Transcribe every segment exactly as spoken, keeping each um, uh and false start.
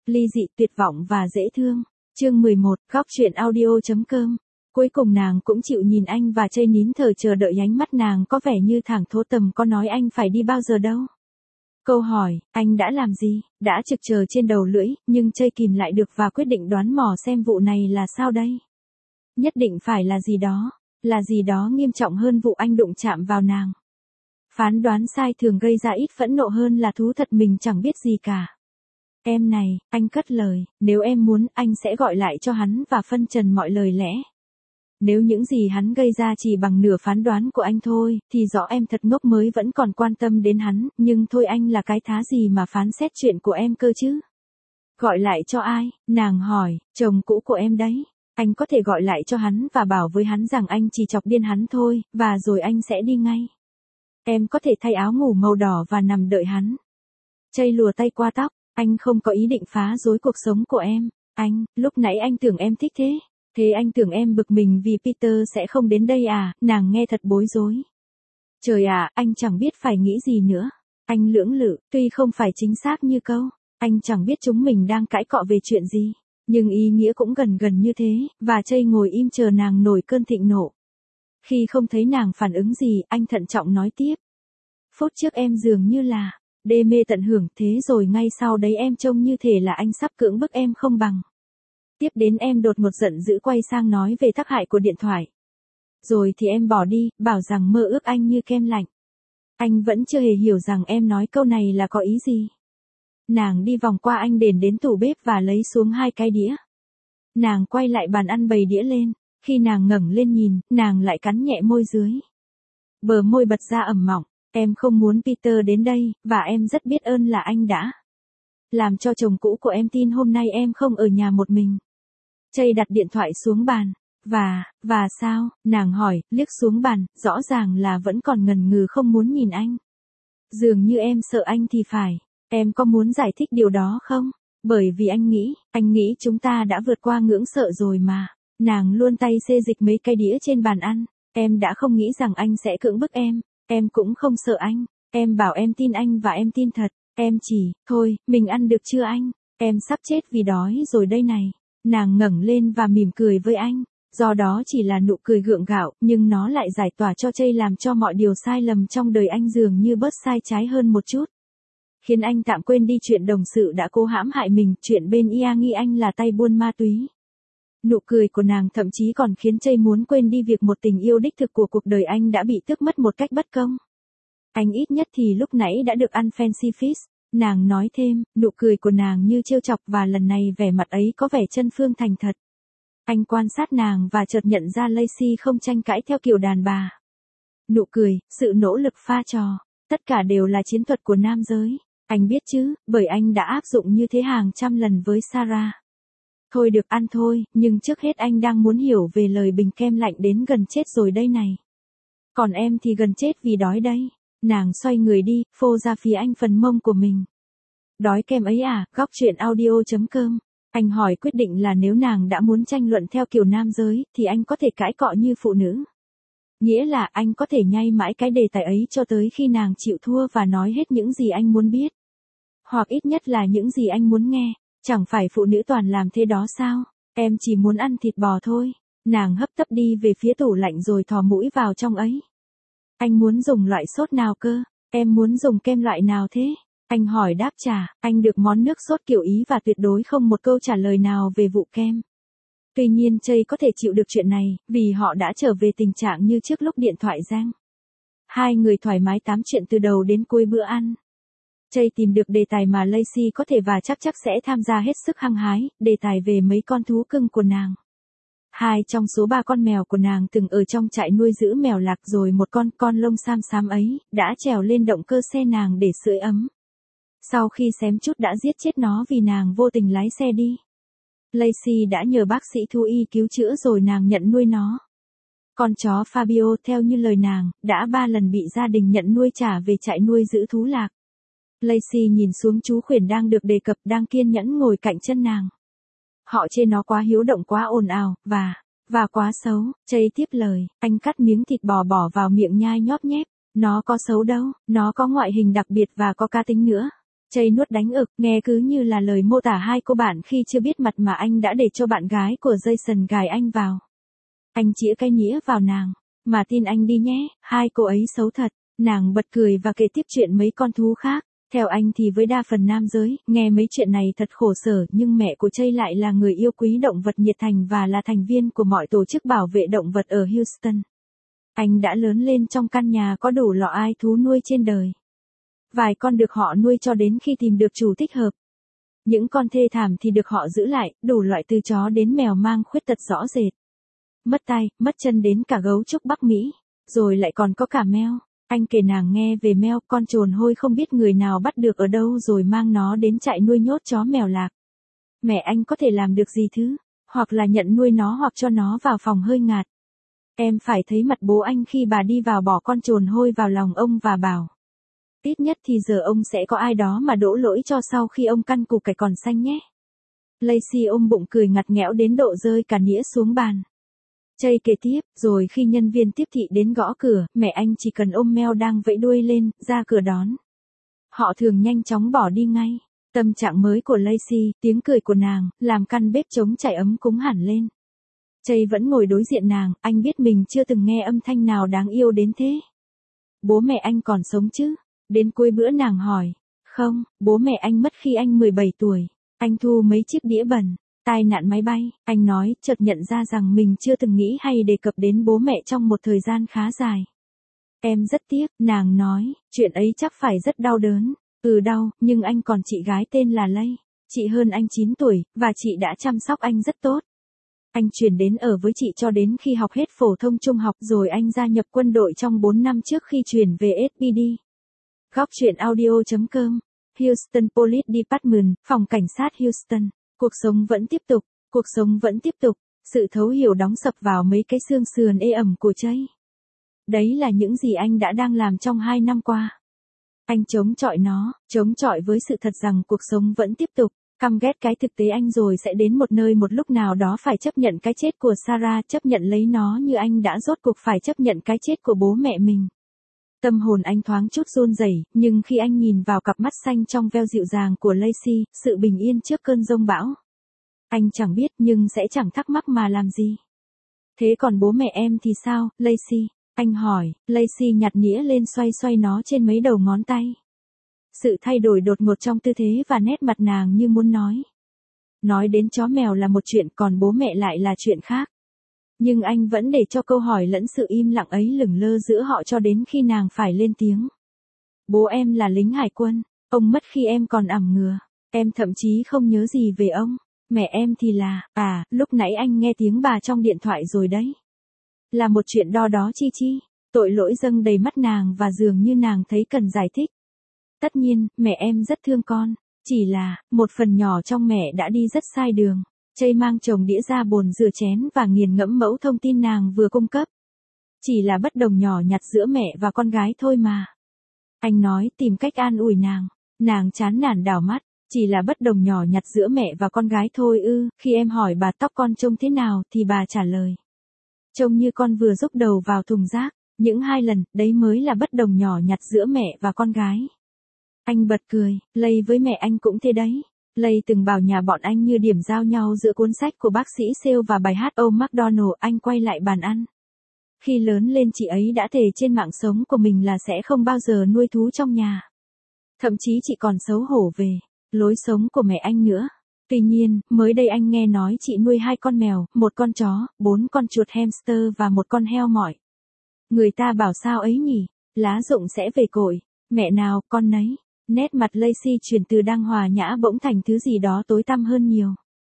ly dị, tuyệt vọng và dễ thương. Chương mười một, góc truyện audio.com. Cuối cùng nàng cũng chịu nhìn anh và Chây nín thở chờ đợi, ánh mắt nàng có vẻ như thẳng thốt tầm có nói anh phải đi bao giờ đâu. Câu hỏi, anh đã làm gì, đã trực chờ trên đầu lưỡi, nhưng Chây kìm lại được và quyết định đoán mò xem vụ này là sao đây. Nhất định phải là gì đó, là gì đó nghiêm trọng hơn vụ anh đụng chạm vào nàng. Phán đoán sai thường gây ra ít phẫn nộ hơn là thú thật mình chẳng biết gì cả. Em này, anh cất lời, nếu em muốn, anh sẽ gọi lại cho hắn và phân trần mọi lời lẽ. Nếu những gì hắn gây ra chỉ bằng nửa phán đoán của anh thôi, thì rõ em thật ngốc mới vẫn còn quan tâm đến hắn, nhưng thôi anh là cái thá gì mà phán xét chuyện của em cơ chứ. Gọi lại cho ai, nàng hỏi, chồng cũ của em đấy. Anh có thể gọi lại cho hắn và bảo với hắn rằng anh chỉ chọc điên hắn thôi, và rồi anh sẽ đi ngay. Em có thể thay áo ngủ màu đỏ và nằm đợi hắn. Chây lùa tay qua tóc, anh không có ý định phá rối cuộc sống của em. Anh, lúc nãy anh tưởng em thích thế. Thế anh tưởng em bực mình vì Peter sẽ không đến đây à, nàng nghe thật bối rối. Trời ạ, anh chẳng biết phải nghĩ gì nữa. Anh lưỡng lự, tuy không phải chính xác như câu, anh chẳng biết chúng mình đang cãi cọ về chuyện gì. Nhưng ý nghĩa cũng gần gần như thế, và Chây ngồi im chờ nàng nổi cơn thịnh nộ. Khi không thấy nàng phản ứng gì, anh thận trọng nói tiếp. Phút trước em dường như là đê mê tận hưởng, thế rồi ngay sau đấy em trông như thể là anh sắp cưỡng bức em không bằng. Tiếp đến em đột ngột giận dữ quay sang nói về tác hại của điện thoại. Rồi thì em bỏ đi, bảo rằng mơ ước anh như kem lạnh. Anh vẫn chưa hề hiểu rằng em nói câu này là có ý gì. Nàng đi vòng qua anh đền đến tủ bếp và lấy xuống hai cái đĩa. Nàng quay lại bàn ăn bày đĩa lên, khi nàng ngẩng lên nhìn, nàng lại cắn nhẹ môi dưới. Bờ môi bật ra ẩm mỏng, em không muốn Peter đến đây, và em rất biết ơn là anh đã làm cho chồng cũ của em tin hôm nay em không ở nhà một mình. Chây đặt điện thoại xuống bàn. Và, và sao, nàng hỏi, liếc xuống bàn, rõ ràng là vẫn còn ngần ngừ không muốn nhìn anh. Dường như em sợ anh thì phải. Em có muốn giải thích điều đó không? Bởi vì anh nghĩ, anh nghĩ chúng ta đã vượt qua ngưỡng sợ rồi mà. Nàng luôn tay xê dịch mấy cái đĩa trên bàn ăn. Em đã không nghĩ rằng anh sẽ cưỡng bức em. Em cũng không sợ anh. Em bảo em tin anh và em tin thật. Em chỉ, thôi, mình ăn được chưa anh? Em sắp chết vì đói rồi đây này. Nàng ngẩng lên và mỉm cười với anh. Do đó chỉ là nụ cười gượng gạo, nhưng nó lại giải tỏa cho Chây, làm cho mọi điều sai lầm trong đời anh dường như bớt sai trái hơn một chút. Khiến anh tạm quên đi chuyện đồng sự đã cố hãm hại mình, chuyện bên ia nghi anh là tay buôn ma túy. Nụ cười của nàng thậm chí còn khiến Chây muốn quên đi việc một tình yêu đích thực của cuộc đời anh đã bị tước mất một cách bất công. Anh ít nhất thì lúc nãy đã được ăn fancy feast. Nàng nói thêm, nụ cười của nàng như trêu chọc và lần này vẻ mặt ấy có vẻ chân phương thành thật. Anh quan sát nàng và chợt nhận ra Lacey không tranh cãi theo kiểu đàn bà. Nụ cười, sự nỗ lực pha trò, tất cả đều là chiến thuật của nam giới. Anh biết chứ, bởi anh đã áp dụng như thế hàng trăm lần với Sarah. Thôi được ăn thôi, nhưng trước hết anh đang muốn hiểu về lời bình kem lạnh đến gần chết rồi đây này. Còn em thì gần chết vì đói đây. Nàng xoay người đi, phô ra phía anh phần mông của mình. Đói kem ấy à, góc truyện audio.com. Anh hỏi quyết định là nếu nàng đã muốn tranh luận theo kiểu nam giới, thì anh có thể cãi cọ như phụ nữ. Nghĩa là anh có thể nhay mãi cái đề tài ấy cho tới khi nàng chịu thua và nói hết những gì anh muốn biết. Hoặc ít nhất là những gì anh muốn nghe. Chẳng phải phụ nữ toàn làm thế đó sao? Em chỉ muốn ăn thịt bò thôi. Nàng hấp tấp đi về phía tủ lạnh rồi thò mũi vào trong ấy. Anh muốn dùng loại sốt nào cơ? Em muốn dùng kem loại nào thế? Anh hỏi đáp trả, anh được món nước sốt kiểu Ý và tuyệt đối không một câu trả lời nào về vụ kem. Tuy nhiên Chây có thể chịu được chuyện này, vì họ đã trở về tình trạng như trước lúc điện thoại rang. Hai người thoải mái tám chuyện từ đầu đến cuối bữa ăn. Chây tìm được đề tài mà Lacey có thể và chắc chắc sẽ tham gia hết sức hăng hái, đề tài về mấy con thú cưng của nàng. Hai trong số ba con mèo của nàng từng ở trong trại nuôi giữ mèo lạc, rồi một con con lông xám xám ấy, đã trèo lên động cơ xe nàng để sưởi ấm. Sau khi xém chút đã giết chết nó vì nàng vô tình lái xe đi. Lacey đã nhờ bác sĩ thú y cứu chữa rồi nàng nhận nuôi nó. Con chó Fabio, theo như lời nàng, đã ba lần bị gia đình nhận nuôi trả về trại nuôi giữ thú lạc. Lacey nhìn xuống chú khuyển đang được đề cập, đang kiên nhẫn ngồi cạnh chân nàng. Họ chê nó quá hiếu động, quá ồn ào, và, và quá xấu. Chây tiếp lời, anh cắt miếng thịt bò bỏ vào miệng nhai nhóp nhép. Nó có xấu đâu, nó có ngoại hình đặc biệt và có cá tính nữa. Chây nuốt đánh ực, nghe cứ như là lời mô tả hai cô bạn khi chưa biết mặt mà anh đã để cho bạn gái của Jason gài anh vào. Anh chĩa cái nĩa vào nàng. Mà tin anh đi nhé, hai cô ấy xấu thật. Nàng bật cười và kể tiếp chuyện mấy con thú khác. Theo anh thì với đa phần nam giới, nghe mấy chuyện này thật khổ sở, nhưng mẹ của Chây lại là người yêu quý động vật nhiệt thành và là thành viên của mọi tổ chức bảo vệ động vật ở Houston. Anh đã lớn lên trong căn nhà có đủ loại thú nuôi trên đời. Vài con được họ nuôi cho đến khi tìm được chủ thích hợp. Những con thê thảm thì được họ giữ lại, đủ loại từ chó đến mèo mang khuyết tật rõ rệt. Mất tay, mất chân đến cả gấu trúc Bắc Mỹ. Rồi lại còn có cả mèo. Anh kể nàng nghe về mèo, con trồn hôi không biết người nào bắt được ở đâu rồi mang nó đến trại nuôi nhốt chó mèo lạc. Mẹ anh có thể làm được gì thứ? Hoặc là nhận nuôi nó hoặc cho nó vào phòng hơi ngạt. Em phải thấy mặt bố anh khi bà đi vào bỏ con trồn hôi vào lòng ông và bảo. Ít nhất thì giờ ông sẽ có ai đó mà đổ lỗi cho sau khi ông căn củ cải còn xanh nhé. Lacey ôm bụng cười ngặt nghẽo đến độ rơi cả nĩa xuống bàn. Chây kể tiếp, rồi khi nhân viên tiếp thị đến gõ cửa, mẹ anh chỉ cần ôm mèo đang vẫy đuôi lên, ra cửa đón. Họ thường nhanh chóng bỏ đi ngay. Tâm trạng mới của Lacey, tiếng cười của nàng, làm căn bếp trống chảy ấm cúng hẳn lên. Chây vẫn ngồi đối diện nàng, anh biết mình chưa từng nghe âm thanh nào đáng yêu đến thế. Bố mẹ anh còn sống chứ? Đến cuối bữa nàng hỏi. Không, bố mẹ anh mất khi anh mười bảy tuổi. Anh thu mấy chiếc đĩa bẩn. Tai nạn máy bay, anh nói, chợt nhận ra rằng mình chưa từng nghĩ hay đề cập đến bố mẹ trong một thời gian khá dài. Em rất tiếc, nàng nói, chuyện ấy chắc phải rất đau đớn. Ừ đau, nhưng anh còn chị gái tên là Lay. Chị hơn anh chín tuổi, và chị đã chăm sóc anh rất tốt. Anh chuyển đến ở với chị cho đến khi học hết phổ thông trung học rồi anh gia nhập quân đội trong bốn năm trước khi chuyển về ét pê đê. Góc chuyện audio chấm com, Houston Police Department, phòng cảnh sát Houston. Cuộc sống vẫn tiếp tục, cuộc sống vẫn tiếp tục, sự thấu hiểu đóng sập vào mấy cái xương sườn ê ẩm của Chây. Đấy là những gì anh đã đang làm trong hai năm qua. Anh chống chọi nó, chống chọi với sự thật rằng cuộc sống vẫn tiếp tục, căm ghét cái thực tế anh rồi sẽ đến một nơi một lúc nào đó phải chấp nhận cái chết của Sarah, chấp nhận lấy nó như anh đã rốt cuộc phải chấp nhận cái chết của bố mẹ mình. Tâm hồn anh thoáng chút run rẩy, nhưng khi anh nhìn vào cặp mắt xanh trong veo dịu dàng của Lacey, sự bình yên trước cơn giông bão. Anh chẳng biết nhưng sẽ chẳng thắc mắc mà làm gì. Thế còn bố mẹ em thì sao, Lacey? Anh hỏi, Lacey nhặt nĩa lên xoay xoay nó trên mấy đầu ngón tay. Sự thay đổi đột ngột trong tư thế và nét mặt nàng như muốn nói. Nói đến chó mèo là một chuyện còn bố mẹ lại là chuyện khác. Nhưng anh vẫn để cho câu hỏi lẫn sự im lặng ấy lửng lơ giữa họ cho đến khi nàng phải lên tiếng. Bố em là lính hải quân, ông mất khi em còn ẳm ngừa, em thậm chí không nhớ gì về ông. Mẹ em thì là, à, lúc nãy anh nghe tiếng bà trong điện thoại rồi đấy. Là một chuyện đo đó chi chi, tội lỗi dâng đầy mắt nàng và dường như nàng thấy cần giải thích. Tất nhiên, mẹ em rất thương con, chỉ là, một phần nhỏ trong mẹ đã đi rất sai đường. Chây mang chồng đĩa ra bồn rửa chén và nghiền ngẫm mẫu thông tin nàng vừa cung cấp. Chỉ là bất đồng nhỏ nhặt giữa mẹ và con gái thôi mà. Anh nói tìm cách an ủi nàng. Nàng chán nản đảo mắt. Chỉ là bất đồng nhỏ nhặt giữa mẹ và con gái thôi ư. Khi em hỏi bà tóc con trông thế nào thì bà trả lời. Trông như con vừa rúc đầu vào thùng rác. Những hai lần, đấy mới là bất đồng nhỏ nhặt giữa mẹ và con gái. Anh bật cười, Lay với mẹ anh cũng thế đấy. Lay từng bảo nhà bọn anh như điểm giao nhau giữa cuốn sách của bác sĩ Sale và bài hát Oh McDonald. Anh quay lại bàn ăn. Khi lớn lên chị ấy đã thề trên mạng sống của mình là sẽ không bao giờ nuôi thú trong nhà. Thậm chí chị còn xấu hổ về lối sống của mẹ anh nữa. Tuy nhiên, mới đây anh nghe nói chị nuôi hai con mèo, một con chó, bốn con chuột hamster và một con heo mỏi. Người ta bảo sao ấy nhỉ? Lá rụng sẽ về cội. Mẹ nào, con nấy. Nét mặt Lacey chuyển từ đang hòa nhã bỗng thành thứ gì đó tối tăm hơn nhiều.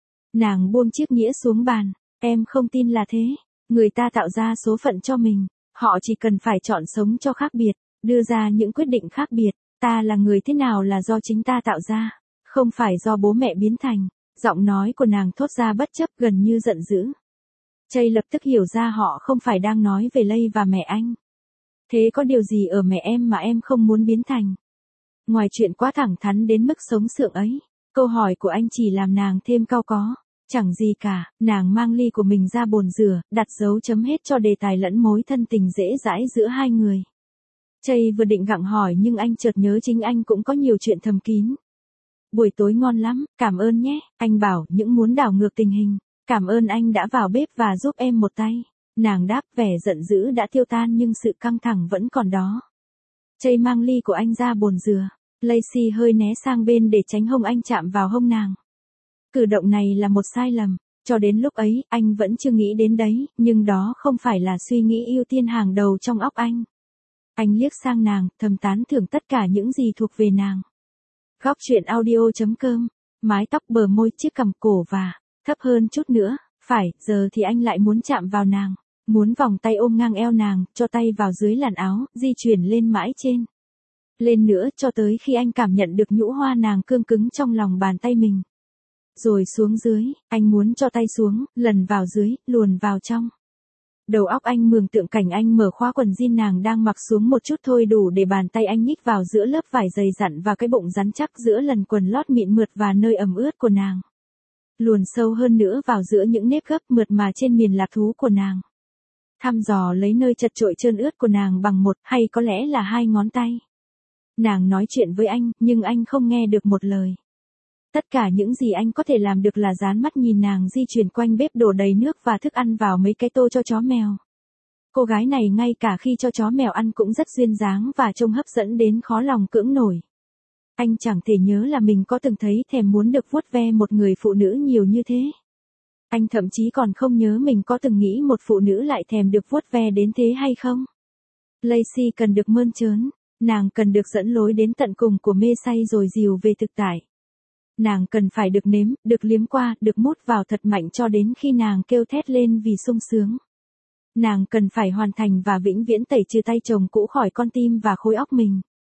Nàng buông chiếc nĩa xuống bàn. Em không tin là thế. Người ta tạo ra số phận cho mình. Họ chỉ cần phải chọn sống cho khác biệt, đưa ra những quyết định khác biệt. Ta là người thế nào là do chính ta tạo ra, không phải do bố mẹ biến thành. Giọng nói của nàng thốt ra bất chấp gần như giận dữ. Chây lập tức hiểu ra họ không phải đang nói về Lay và mẹ anh. Thế có điều gì ở mẹ em mà em không muốn biến thành? Ngoài chuyện quá thẳng thắn đến mức sống sượng ấy, câu hỏi của anh chỉ làm nàng thêm cau có. Chẳng gì cả, nàng mang ly của mình ra bồn rửa, đặt dấu chấm hết cho đề tài lẫn mối thân tình dễ dãi giữa hai người. Chây vừa định gặng hỏi nhưng anh chợt nhớ chính anh cũng có nhiều chuyện thầm kín. Buổi tối ngon lắm, cảm ơn nhé, anh bảo những muốn đảo ngược tình hình. Cảm ơn anh đã vào bếp và giúp em một tay. Nàng đáp, vẻ giận dữ đã tiêu tan nhưng sự căng thẳng vẫn còn đó. Chây mang ly của anh ra bồn dừa. Lacey hơi né sang bên để tránh hông anh chạm vào hông nàng. Cử động này là một sai lầm. Cho đến lúc ấy, anh vẫn chưa nghĩ đến đấy, nhưng đó không phải là suy nghĩ ưu tiên hàng đầu trong óc anh. Anh liếc sang nàng, thầm tán thưởng tất cả những gì thuộc về nàng. Góc truyện audio.com, mái tóc bờ môi, chiếc cằm cổ và thấp hơn chút nữa, phải, giờ thì anh lại muốn chạm vào nàng, muốn vòng tay ôm ngang eo nàng, cho tay vào dưới làn áo, di chuyển lên mãi trên. Lên nữa cho tới khi anh cảm nhận được nhũ hoa nàng cương cứng trong lòng bàn tay mình. Rồi xuống dưới, anh muốn cho tay xuống, lần vào dưới, luồn vào trong. Đầu óc anh mường tượng cảnh anh mở khóa quần jean nàng đang mặc xuống một chút thôi đủ để bàn tay anh nhích vào giữa lớp vải dày dặn và cái bụng rắn chắc giữa lần quần lót mịn mượt và nơi ẩm ướt của nàng. Luồn sâu hơn nữa vào giữa những nếp gấp mượt mà trên miền lạc thú của nàng. Thăm dò lấy nơi chật chội trơn ướt của nàng bằng một hay có lẽ là hai ngón tay. Nàng nói chuyện với anh, nhưng anh không nghe được một lời. Tất cả những gì anh có thể làm được là dán mắt nhìn nàng di chuyển quanh bếp đổ đầy nước và thức ăn vào mấy cái tô cho chó mèo. Cô gái này ngay cả khi cho chó mèo ăn cũng rất duyên dáng và trông hấp dẫn đến khó lòng cưỡng nổi. Anh chẳng thể nhớ là mình có từng thấy thèm muốn được vuốt ve một người phụ nữ nhiều như thế. Anh thậm chí còn không nhớ mình có từng nghĩ một phụ nữ lại thèm được vuốt ve đến thế hay không. Lacey cần được mơn trớn, nàng cần được dẫn lối đến tận cùng của mê say rồi dìu về thực tại. Nàng cần phải được nếm, được liếm qua, được mút vào thật mạnh cho đến khi nàng kêu thét lên vì sung sướng. Nàng cần phải hoàn thành và vĩnh viễn tẩy trừ tay chồng cũ khỏi con tim và khối óc mình.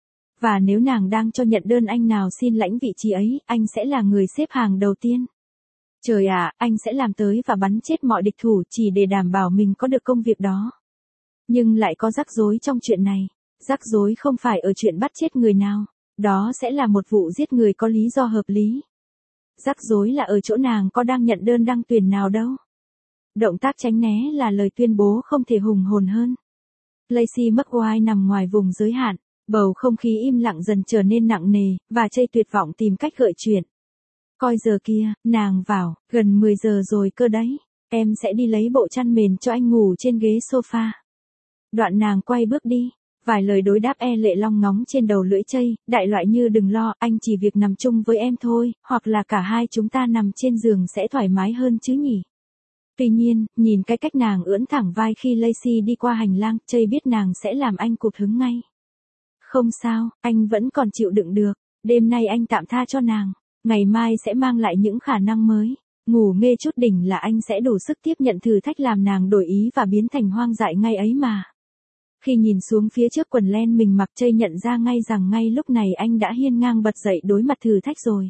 Và nếu nàng đang cho nhận đơn anh nào xin lãnh vị trí ấy, anh sẽ là người xếp hàng đầu tiên. Trời ạ, anh sẽ làm tới và bắn chết mọi địch thủ chỉ để đảm bảo mình có được công việc đó. Nhưng lại có rắc rối trong chuyện này. Rắc rối không phải ở chuyện bắt chết người nào. Đó sẽ là một vụ giết người có lý do hợp lý. Rắc rối là ở chỗ nàng có đang nhận đơn đăng tuyển nào đâu. Động tác tránh né là lời tuyên bố không thể hùng hồn hơn. Lacey McGuire nằm ngoài vùng giới hạn, bầu không khí im lặng dần trở nên nặng nề, và Chây tuyệt vọng tìm cách gợi chuyện. Coi giờ kia, nàng vào, gần mười giờ rồi cơ đấy, em sẽ đi lấy bộ chăn mền cho anh ngủ trên ghế sofa. Đoạn nàng quay bước đi. Vài lời đối đáp e lệ long ngóng trên đầu lưỡi Chây, đại loại như đừng lo, anh chỉ việc nằm chung với em thôi, hoặc là cả hai chúng ta nằm trên giường sẽ thoải mái hơn chứ nhỉ. Tuy nhiên, nhìn cái cách nàng ưỡn thẳng vai khi Lacey đi qua hành lang, Chây biết nàng sẽ làm anh cụt hứng ngay. Không sao, anh vẫn còn chịu đựng được, đêm nay anh tạm tha cho nàng, ngày mai sẽ mang lại những khả năng mới. Ngủ nghê chút đỉnh là anh sẽ đủ sức tiếp nhận thử thách làm nàng đổi ý và biến thành hoang dại ngay ấy mà. Khi nhìn xuống phía trước quần len mình mặc, Chây nhận ra ngay rằng ngay lúc này anh đã hiên ngang bật dậy đối mặt thử thách rồi.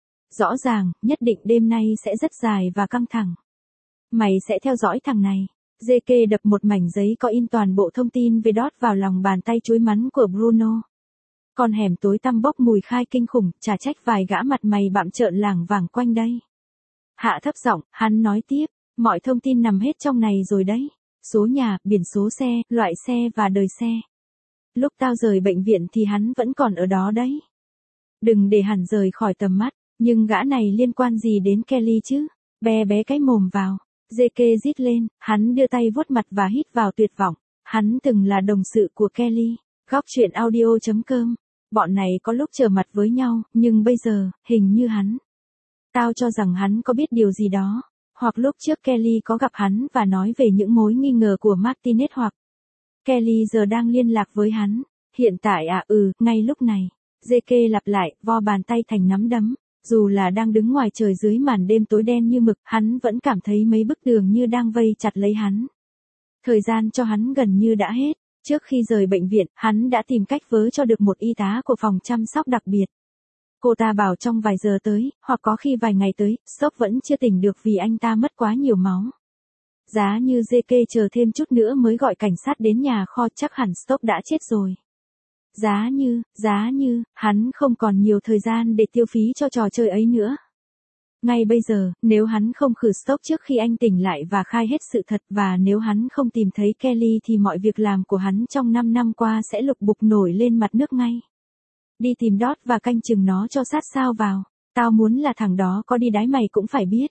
Rõ ràng, nhất định đêm nay sẽ rất dài và căng thẳng. Mày sẽ theo dõi thằng này. giê ca đập một mảnh giấy có in toàn bộ thông tin về Dot vào lòng bàn tay chúi mắn của Bruno. Con hẻm tối tăm bốc mùi khai kinh khủng, chả trách vài gã mặt mày bặm trợn lảng vảng quanh đây. Hạ thấp giọng, hắn nói tiếp, mọi thông tin nằm hết trong này rồi đấy. Số nhà, biển số xe, loại xe và đời xe. Lúc tao rời bệnh viện thì hắn vẫn còn ở đó đấy. Đừng để hẳn rời khỏi tầm mắt, nhưng gã này liên quan gì đến Kelly chứ? Bé bé cái mồm vào. giê ca rít lên, hắn đưa tay vuốt mặt và hít vào tuyệt vọng. Hắn từng là đồng sự của Kelly. Góc truyện audio.com. Bọn này có lúc trở mặt với nhau, nhưng bây giờ, hình như hắn. Tao cho rằng hắn có biết điều gì đó. Hoặc lúc trước Kelly có gặp hắn và nói về những mối nghi ngờ của Martinez hoặc Kelly giờ đang liên lạc với hắn. Hiện tại à ừ, ngay lúc này. giê ca lặp lại, vo bàn tay thành nắm đấm. Dù là đang đứng ngoài trời dưới màn đêm tối đen như mực, hắn vẫn cảm thấy mấy bức tường như đang vây chặt lấy hắn. Thời gian cho hắn gần như đã hết. Trước khi rời bệnh viện, hắn đã tìm cách vớ cho được một y tá của phòng chăm sóc đặc biệt. Cô ta bảo trong vài giờ tới, hoặc có khi vài ngày tới, Stoke vẫn chưa tỉnh được vì anh ta mất quá nhiều máu. Giá như giê ca chờ thêm chút nữa mới gọi cảnh sát đến nhà kho, chắc hẳn Stoke đã chết rồi. Giá như, giá như, hắn không còn nhiều thời gian để tiêu phí cho trò chơi ấy nữa. Ngay bây giờ, nếu hắn không khử Stoke trước khi anh tỉnh lại và khai hết sự thật, và nếu hắn không tìm thấy Kelly thì mọi việc làm của hắn trong năm năm qua sẽ lục bục nổi lên mặt nước ngay. Đi tìm Dot và canh chừng nó cho sát sao vào. Tao muốn là thằng đó có đi đái mày cũng phải biết.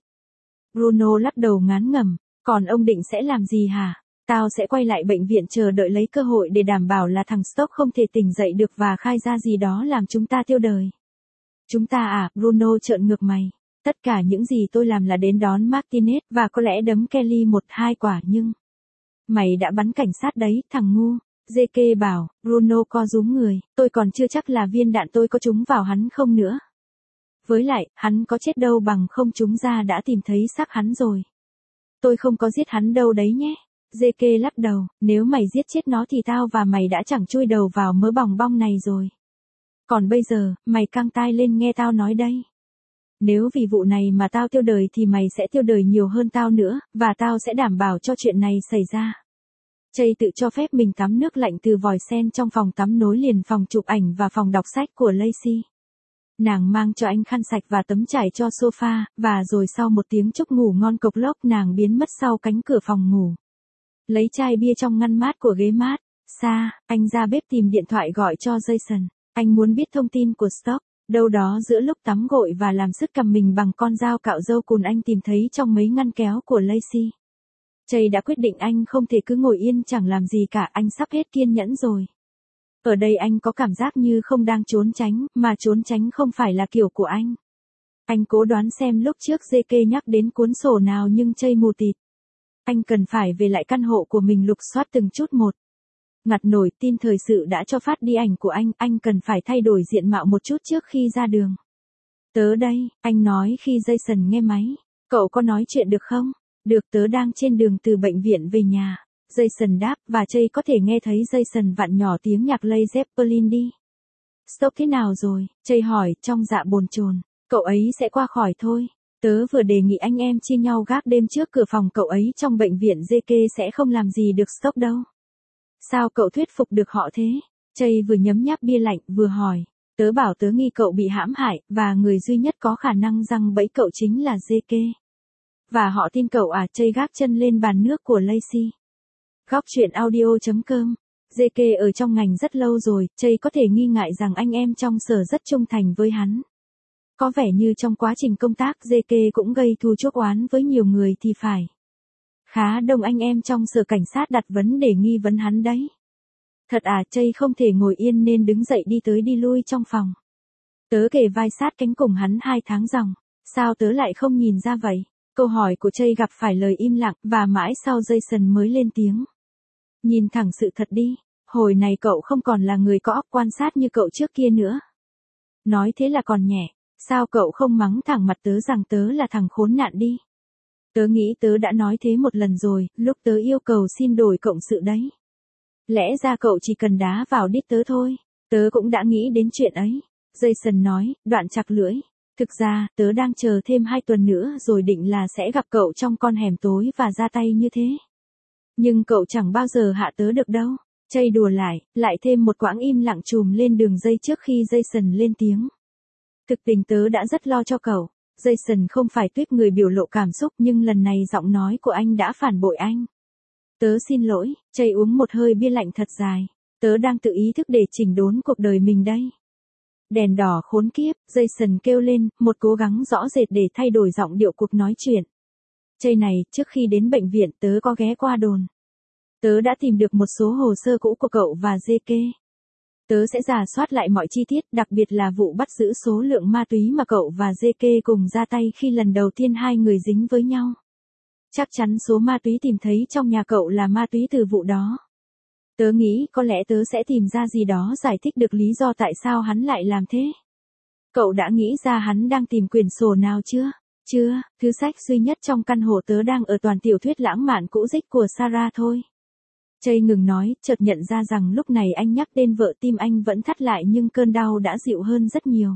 Bruno lắc đầu ngán ngẩm. Còn ông định sẽ làm gì hả? Tao sẽ quay lại bệnh viện chờ đợi lấy cơ hội để đảm bảo là thằng Stock không thể tỉnh dậy được và khai ra gì đó làm chúng ta tiêu đời. Chúng ta à, Bruno trợn ngược mày. Tất cả những gì tôi làm là đến đón Martinez và có lẽ đấm Kelly một hai quả nhưng... Mày đã bắn cảnh sát đấy, thằng ngu. giê ca bảo, Bruno co rúm người, tôi còn chưa chắc là viên đạn tôi có trúng vào hắn không nữa. Với lại, hắn có chết đâu bằng không trúng ra đã tìm thấy xác hắn rồi. Tôi không có giết hắn đâu đấy nhé. giê ca lắc đầu, nếu mày giết chết nó thì tao và mày đã chẳng chui đầu vào mớ bòng bong này rồi. Còn bây giờ, mày căng tai lên nghe tao nói đây. Nếu vì vụ này mà tao tiêu đời thì mày sẽ tiêu đời nhiều hơn tao nữa, và tao sẽ đảm bảo cho chuyện này xảy ra. Chây tự cho phép mình tắm nước lạnh từ vòi sen trong phòng tắm nối liền phòng chụp ảnh và phòng đọc sách của Lacey. Nàng mang cho anh khăn sạch và tấm trải cho sofa, và rồi sau một tiếng chúc ngủ ngon cộc lốc nàng biến mất sau cánh cửa phòng ngủ. Lấy chai bia trong ngăn mát của ghế mát. Xa, anh ra bếp tìm điện thoại gọi cho Jason. Anh muốn biết thông tin của Stock. Đâu đó giữa lúc tắm gội và làm sứt cầm mình bằng con dao cạo râu cùn anh tìm thấy trong mấy ngăn kéo của Lacey. Chây đã quyết định anh không thể cứ ngồi yên chẳng làm gì cả, anh sắp hết kiên nhẫn rồi. Ở đây anh có cảm giác như không đang trốn tránh, mà trốn tránh không phải là kiểu của anh. Anh cố đoán xem lúc trước giê ca nhắc đến cuốn sổ nào nhưng Chây mù tịt. Anh cần phải về lại căn hộ của mình lục soát từng chút một. Ngặt nổi tin thời sự đã cho phát đi ảnh của anh, anh cần phải thay đổi diện mạo một chút trước khi ra đường. Tớ đây, anh nói khi Jason nghe máy. Cậu có nói chuyện được không? Được, tớ đang trên đường từ bệnh viện về nhà. Jason đáp, và Chây có thể nghe thấy Jason vặn nhỏ tiếng nhạc Led Zeppelin đi. Stock thế nào rồi? Chây hỏi, trong dạ bồn chồn. Cậu ấy sẽ qua khỏi thôi. Tớ vừa đề nghị anh em chia nhau gác đêm trước cửa phòng cậu ấy trong bệnh viện, giê ca sẽ không làm gì được Stock đâu. Sao cậu thuyết phục được họ thế? Chây vừa nhấm nháp bia lạnh vừa hỏi. Tớ bảo tớ nghi cậu bị hãm hại, và người duy nhất có khả năng giăng bẫy cậu chính là giê ca. Và họ tin cậu à? Chây gác chân lên bàn nước của Lacey. Góc chuyện audio chấm com. giê ca ở trong ngành rất lâu rồi, Chây có thể nghi ngại rằng anh em trong sở rất trung thành với hắn. Có vẻ như trong quá trình công tác giê ca cũng gây thù chuốc oán với nhiều người thì phải. Khá đông anh em trong sở cảnh sát đặt vấn đề nghi vấn hắn đấy. Thật à? Chây không thể ngồi yên nên đứng dậy đi tới đi lui trong phòng. Tớ kề vai sát cánh cùng hắn hai tháng ròng. Sao tớ lại không nhìn ra vậy? Câu hỏi của Chây gặp phải lời im lặng, và mãi sau Jason mới lên tiếng. Nhìn thẳng sự thật đi, hồi này cậu không còn là người có óc quan sát như cậu trước kia nữa. Nói thế là còn nhẹ, sao cậu không mắng thẳng mặt tớ rằng tớ là thằng khốn nạn đi? Tớ nghĩ tớ đã nói thế một lần rồi, lúc tớ yêu cầu xin đổi cộng sự đấy. Lẽ ra cậu chỉ cần đá vào đít tớ thôi, tớ cũng đã nghĩ đến chuyện ấy. Jason nói, đoạn chặt lưỡi. Thực ra, tớ đang chờ thêm hai tuần nữa rồi định là sẽ gặp cậu trong con hẻm tối và ra tay như thế. Nhưng cậu chẳng bao giờ hạ tớ được đâu. Chây đùa lại, lại thêm một quãng im lặng trùm lên đường dây trước khi Jason lên tiếng. Thực tình tớ đã rất lo cho cậu. Jason không phải tuýp người biểu lộ cảm xúc nhưng lần này giọng nói của anh đã phản bội anh. Tớ xin lỗi, Chây uống một hơi bia lạnh thật dài. Tớ đang tự ý thức để chỉnh đốn cuộc đời mình đây. Đèn đỏ khốn kiếp, Jason kêu lên, một cố gắng rõ rệt để thay đổi giọng điệu cuộc nói chuyện. Chây này, trước khi đến bệnh viện tớ có ghé qua đồn. Tớ đã tìm được một số hồ sơ cũ của cậu và giê ca. Tớ sẽ rà soát lại mọi chi tiết, đặc biệt là vụ bắt giữ số lượng ma túy mà cậu và giê ca cùng ra tay khi lần đầu tiên hai người dính với nhau. Chắc chắn số ma túy tìm thấy trong nhà cậu là ma túy từ vụ đó. Tớ nghĩ có lẽ tớ sẽ tìm ra gì đó giải thích được lý do tại sao hắn lại làm thế. Cậu đã nghĩ ra hắn đang tìm quyển sổ nào chưa? Chưa, thứ sách duy nhất trong căn hộ tớ đang ở toàn tiểu thuyết lãng mạn cũ dích của Sarah thôi. Chây ngừng nói, chợt nhận ra rằng lúc này anh nhắc tên vợ tim anh vẫn thắt lại nhưng cơn đau đã dịu hơn rất nhiều.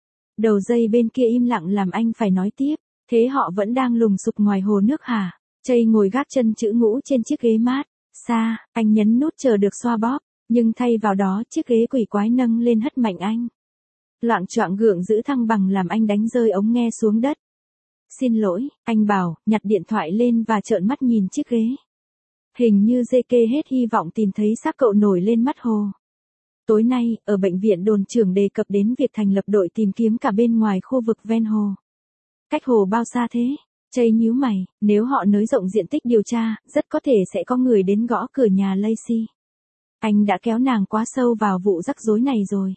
Đầu dây bên kia im lặng làm anh phải nói tiếp, thế họ vẫn đang lùng sục ngoài hồ nước hả? Chây ngồi gác chân chữ ngũ trên chiếc ghế mát. Xa, anh nhấn nút chờ được xoa bóp, nhưng thay vào đó chiếc ghế quỷ quái nâng lên hất mạnh anh. Loạng choạng gượng giữ thăng bằng làm anh đánh rơi ống nghe xuống đất. Xin lỗi, anh bảo, nhặt điện thoại lên và trợn mắt nhìn chiếc ghế. Hình như giê ca hết hy vọng tìm thấy xác cậu nổi lên mắt hồ. Tối nay, ở bệnh viện đồn trưởng đề cập đến việc thành lập đội tìm kiếm cả bên ngoài khu vực ven hồ. Cách hồ bao xa thế? Chây nhíu mày, nếu họ nới rộng diện tích điều tra, rất có thể sẽ có người đến gõ cửa nhà Lacey. Anh đã kéo nàng quá sâu vào vụ rắc rối này rồi.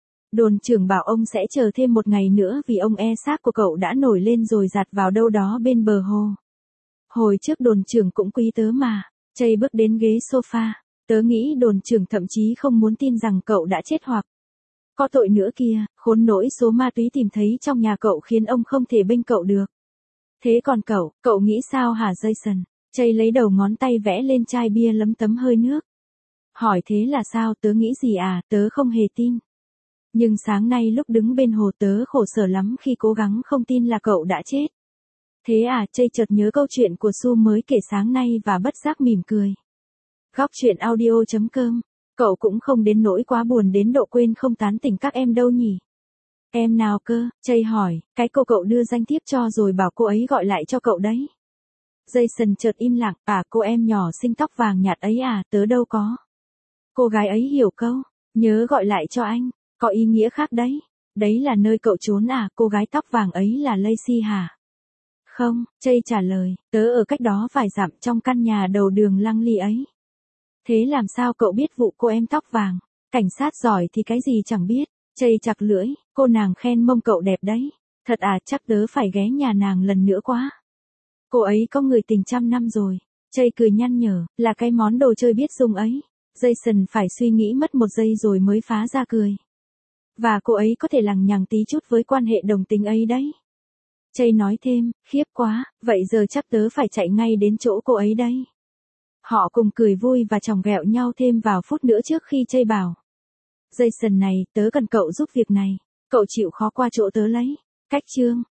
Đồn trưởng bảo ông sẽ chờ thêm một ngày nữa vì ông e xác của cậu đã nổi lên rồi giạt vào đâu đó bên bờ hồ. Hồi trước đồn trưởng cũng quý tớ mà. Chây bước đến ghế sofa. Tớ nghĩ đồn trưởng thậm chí không muốn tin rằng cậu đã chết hoặc có tội nữa kia, khốn nỗi số ma túy tìm thấy trong nhà cậu khiến ông không thể bênh cậu được. Thế còn cậu, cậu nghĩ sao hả Jason? Chây lấy đầu ngón tay vẽ lên chai bia lấm tấm hơi nước. Hỏi thế là sao, tớ nghĩ gì à, tớ không hề tin. Nhưng sáng nay lúc đứng bên hồ tớ khổ sở lắm khi cố gắng không tin là cậu đã chết. Thế à, Chây chợt nhớ câu chuyện của Su mới kể sáng nay và bất giác mỉm cười. Góc truyện audio chấm com, cậu cũng không đến nỗi quá buồn đến độ quên không tán tỉnh các em đâu nhỉ? Em nào cơ? Chây hỏi, cái cô cậu đưa danh thiếp cho rồi bảo cô ấy gọi lại cho cậu đấy. Jason chợt im lặng, à cô em nhỏ xinh tóc vàng nhạt ấy à, tớ đâu có. Cô gái ấy hiểu câu, nhớ gọi lại cho anh, có ý nghĩa khác đấy. Đấy là nơi cậu trốn à, cô gái tóc vàng ấy là Lacey hả? Không, Chây trả lời, tớ ở cách đó vài dặm trong căn nhà đầu đường lăng ly ấy. Thế làm sao cậu biết vụ cô em tóc vàng? Cảnh sát giỏi thì cái gì chẳng biết. Chây chặt lưỡi, cô nàng khen mông cậu đẹp đấy. Thật à, chắc tớ phải ghé nhà nàng lần nữa quá. Cô ấy có người tình trăm năm rồi. Chây cười nhăn nhở, là cái món đồ chơi biết dùng ấy. Jason phải suy nghĩ mất một giây rồi mới phá ra cười. Và cô ấy có thể lằng nhằng tí chút với quan hệ đồng tính ấy đấy. Chây nói thêm, khiếp quá, vậy giờ chắc tớ phải chạy ngay đến chỗ cô ấy đây. Họ cùng cười vui và chòng ghẹo nhau thêm vào phút nữa trước khi Chây bảo. Jason này, tớ cần cậu giúp việc này. Cậu chịu khó qua chỗ tớ lấy. Cách chương.